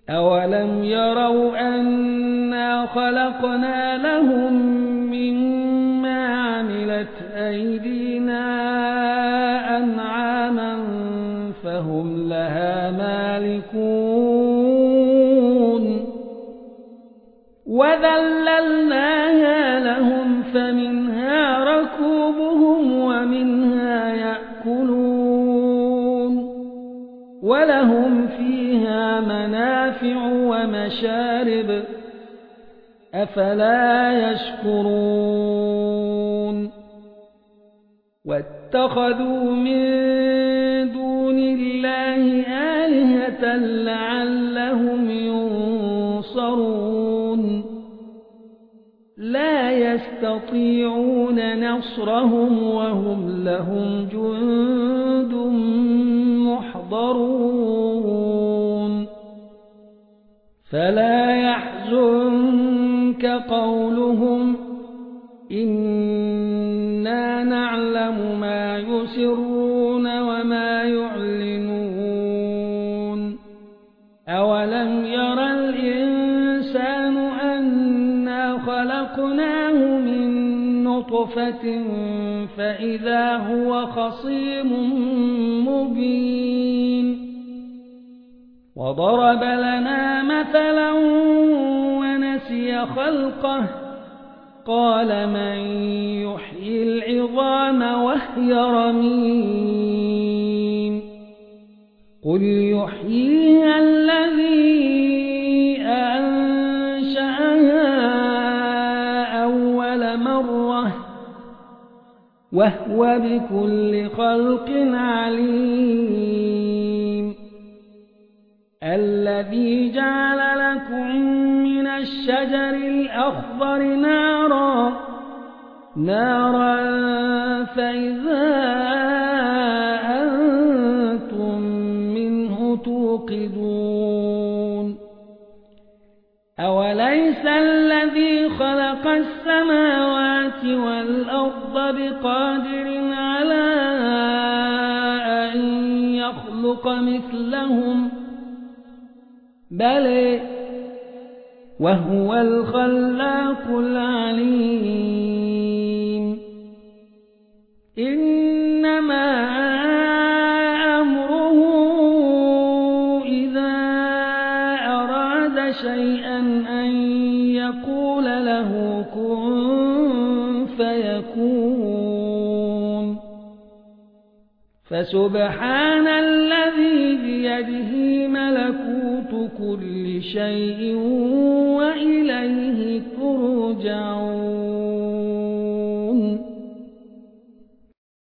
أولم يروا أنا خلقنا لهم مما عملت أيدينا أنعاما فهم لها مالكون وذللناها لهم فمنها ركوبهم ومنها يأكلون ولهم فيها منافع ومشارب أفلا يشكرون واتخذوا من دون الله آلهة لعلهم ينصرون لا يستطيعون نصرهم وهم لهم جند محضرون فلا يحزنك قولهم إنا نعلم ما يسرون وما يعلنون أولم ير الإنسان أنا خلقناه من نطفة فإذا هو خصيم مبين وضرب لنا مثلا ونسي خلقه قال من يحيي العظام وهي رميم قل يحييها الذي أنشأها أول مرة وهو بكل خلق عليم الذي جعل لكم من الشجر الأخضر نارا فإذا أنتم منه توقدون أوليس الذي خلق السماوات والأرض بقادر على أن يخلق مثلهم بل وهو الخلاق العليم إنما أمره إذا أراد شيئا أن يقول له كن فيكون فسبحان الذي بيده ملكوت كل شيء وإليه ترجعون